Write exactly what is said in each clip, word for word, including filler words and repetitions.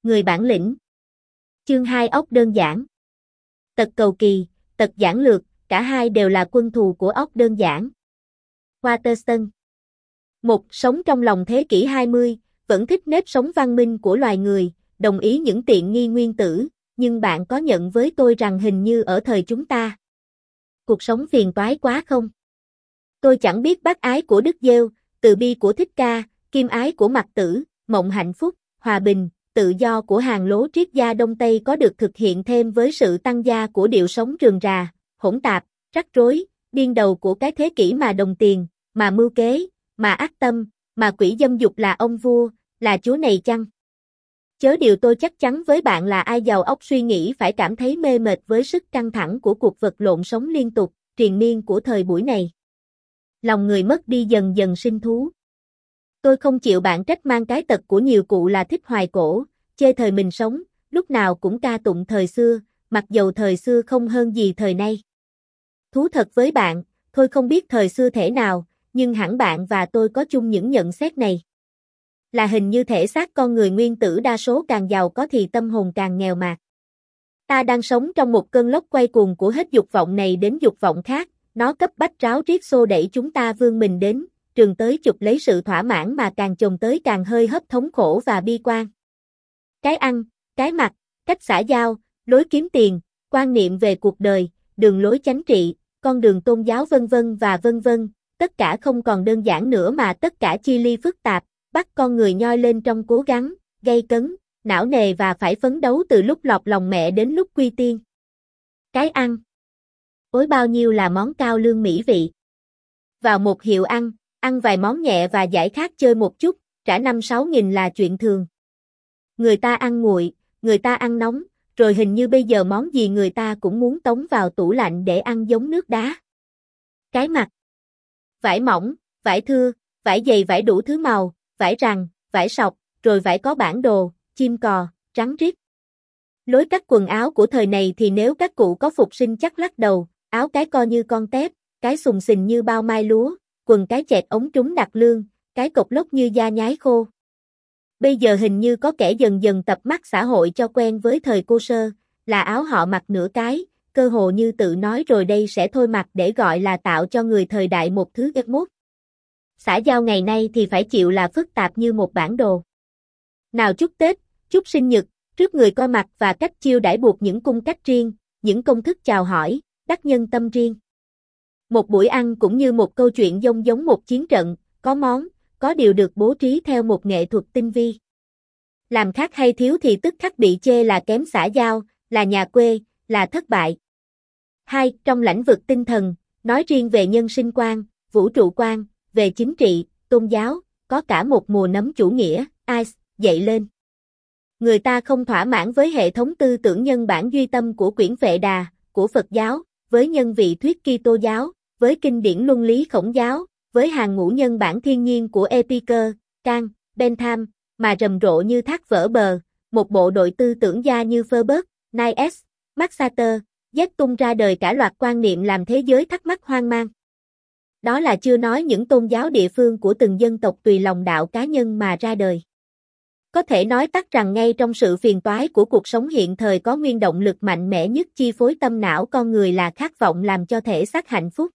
Người bản lĩnh. Chương hai ốc đơn giản. Tật cầu kỳ, tật giản lược, cả hai đều là quân thù của ốc đơn giản. Waterston. Một, sống trong lòng thế kỷ hai mươi, vẫn thích nếp sống văn minh của loài người, đồng ý những tiện nghi nguyên tử, nhưng bạn có nhận với tôi rằng hình như ở thời chúng ta, cuộc sống phiền toái quá không? Tôi chẳng biết bác ái của Đức Giêsu, từ bi của Thích Ca, kim ái của Mặc Tử, mộng hạnh phúc, hòa bình, tự do của hàng lố triết gia Đông Tây có được thực hiện thêm với sự tăng gia của điệu sống rườm rà, hỗn tạp, rắc rối, điên đầu của cái thế kỷ mà đồng tiền, mà mưu kế, mà ác tâm, mà quỷ dâm dục là ông vua, là chúa này chăng? Chớ điều tôi chắc chắn với bạn là ai giàu óc suy nghĩ phải cảm thấy mê mệt với sức căng thẳng của cuộc vật lộn sống liên tục, triền miên của thời buổi này. Lòng người mất đi dần dần sinh thú. Tôi không chịu bạn trách mang cái tật của nhiều cụ là thích hoài cổ, chê thời mình sống, lúc nào cũng ca tụng thời xưa, mặc dầu thời xưa không hơn gì thời nay. Thú thật với bạn, tôi không biết thời xưa thể nào, nhưng hẳn bạn và tôi có chung những nhận xét này. Là hình như thể xác con người nguyên tử đa số càng giàu có thì tâm hồn càng nghèo mạt. Ta đang sống trong một cơn lốc quay cuồng của hết dục vọng này đến dục vọng khác, nó cấp bách ráo riết xô đẩy chúng ta vươn mình đến, trường tới chụp lấy sự thỏa mãn mà càng chồng tới càng hơi hấp thống khổ và bi quan. Cái ăn, cái mặc, cách xã giao, lối kiếm tiền, quan niệm về cuộc đời, đường lối chánh trị, con đường tôn giáo vân vân và vân vân, tất cả không còn đơn giản nữa mà tất cả chi ly phức tạp, bắt con người nhoi lên trong cố gắng, gây cấn, não nề và phải phấn đấu từ lúc lọt lòng mẹ đến lúc quy tiên. Cái ăn. Ối bao nhiêu là món cao lương mỹ vị. Vào một hiệu ăn, ăn vài món nhẹ và giải khát chơi một chút, trả năm sáu nghìn là chuyện thường. Người ta ăn nguội, người ta ăn nóng, rồi hình như bây giờ món gì người ta cũng muốn tống vào tủ lạnh để ăn giống nước đá. Cái mặc. Vải mỏng, vải thưa, vải dày vải đủ thứ màu, vải rằn, vải sọc, rồi vải có bản đồ, chim cò, trắng riết. Lối cắt quần áo của thời này thì nếu các cụ có phục sinh chắc lắc đầu, áo cái co như con tép, cái sùng sình như bao mai lúa, quần cái chẹt ống trúng đặt lương, cái cộc lốc như da nhái khô. Bây giờ hình như có kẻ dần dần tập mắt xã hội cho quen với thời cô sơ, là áo họ mặc nửa cái, cơ hồ như tự nói rồi đây sẽ thôi mặc để gọi là tạo cho người thời đại một thứ ghét mốt. Xã giao ngày nay thì phải chịu là phức tạp như một bản đồ. Nào chúc Tết, chúc sinh nhật, trước người coi mặt và cách chiêu đãi buộc những cung cách riêng, những công thức chào hỏi, đắc nhân tâm riêng. Một buổi ăn cũng như một câu chuyện giống giống một chiến trận, có món, có điều được bố trí theo một nghệ thuật tinh vi. Làm khác hay thiếu thì tức khắc bị chê là kém xã giao, là nhà quê, là thất bại. Hai, trong lĩnh vực tinh thần, nói riêng về nhân sinh quan, vũ trụ quan, về chính trị, tôn giáo, có cả một mùa nấm chủ nghĩa, Ice, dậy lên. Người ta không thỏa mãn với hệ thống tư tưởng nhân bản duy tâm của quyển Vệ Đà, của Phật giáo, với nhân vị thuyết Kitô giáo, với kinh điển luân lý Khổng giáo, với hàng ngũ nhân bản thiên nhiên của Epicur, Kant, Bentham, mà rầm rộ như thác vỡ bờ, một bộ đội tư tưởng gia như Feuerbach, Nietzsche, Max Sartre, Z tung ra đời cả loạt quan niệm làm thế giới thắc mắc hoang mang. Đó là chưa nói những tôn giáo địa phương của từng dân tộc tùy lòng đạo cá nhân mà ra đời. Có thể nói tắt rằng ngay trong sự phiền toái của cuộc sống hiện thời có nguyên động lực mạnh mẽ nhất chi phối tâm não con người là khát vọng làm cho thể xác hạnh phúc.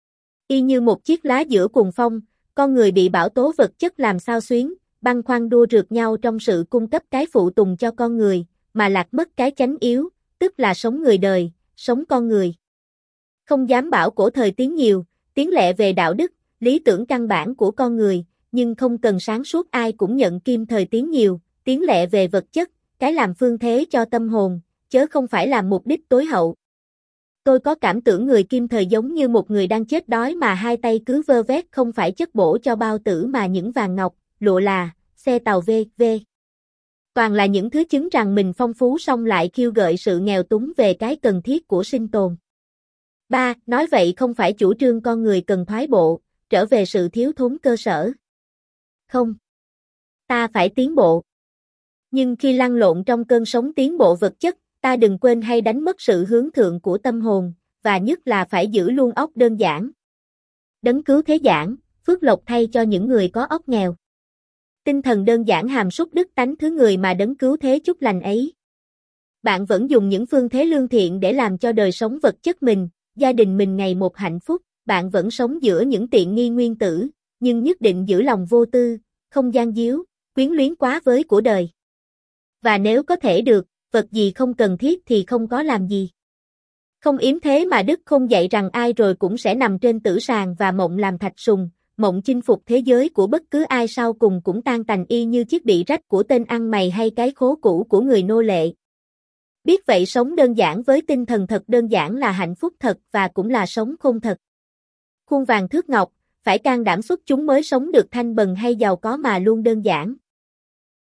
Y như một chiếc lá giữa cuồng phong, con người bị bão tố vật chất làm sao xuyến, băn khoăn đua rượt nhau trong sự cung cấp cái phụ tùng cho con người, mà lạc mất cái chánh yếu, tức là sống người đời, sống con người. Không dám bảo cổ thời tiến nhiều, tiến lẹ về đạo đức, lý tưởng căn bản của con người, nhưng không cần sáng suốt ai cũng nhận kim thời tiến nhiều, tiến lẹ về vật chất, cái làm phương thế cho tâm hồn, chớ không phải làm mục đích tối hậu. Tôi có cảm tưởng người kim thời giống như một người đang chết đói mà hai tay cứ vơ vét không phải chất bổ cho bao tử mà những vàng ngọc, lụa là, xe tàu vê vê. Toàn là những thứ chứng rằng mình phong phú song lại khiêu gợi sự nghèo túng về cái cần thiết của sinh tồn. ba. Nói vậy không phải chủ trương con người cần thoái bộ, trở về sự thiếu thốn cơ sở. Không. Ta phải tiến bộ. Nhưng khi lăn lộn trong cơn sóng tiến bộ vật chất, ta đừng quên hay đánh mất sự hướng thượng của tâm hồn, và nhất là phải giữ luôn óc đơn giản. Đấng cứu thế giản, phước lộc thay cho những người có óc nghèo. Tinh thần đơn giản hàm súc đức tánh thứ người mà đấng cứu thế chúc lành ấy. Bạn vẫn dùng những phương thế lương thiện để làm cho đời sống vật chất mình, gia đình mình ngày một hạnh phúc, bạn vẫn sống giữa những tiện nghi nguyên tử, nhưng nhất định giữ lòng vô tư, không gian díu, quyến luyến quá với của đời. Và nếu có thể được, vật gì không cần thiết thì không có làm gì. Không yếm thế mà Đức Khôn dạy rằng ai rồi cũng sẽ nằm trên tử sàn và mộng làm thạch sùng, mộng chinh phục thế giới của bất cứ ai sau cùng cũng tan tành y như chiếc bị rách của tên ăn mày hay cái khố cũ của người nô lệ. Biết vậy sống đơn giản với tinh thần thật đơn giản là hạnh phúc thật và cũng là sống khôn thật. Khuôn vàng thước ngọc, phải can đảm xuất chúng mới sống được thanh bần hay giàu có mà luôn đơn giản.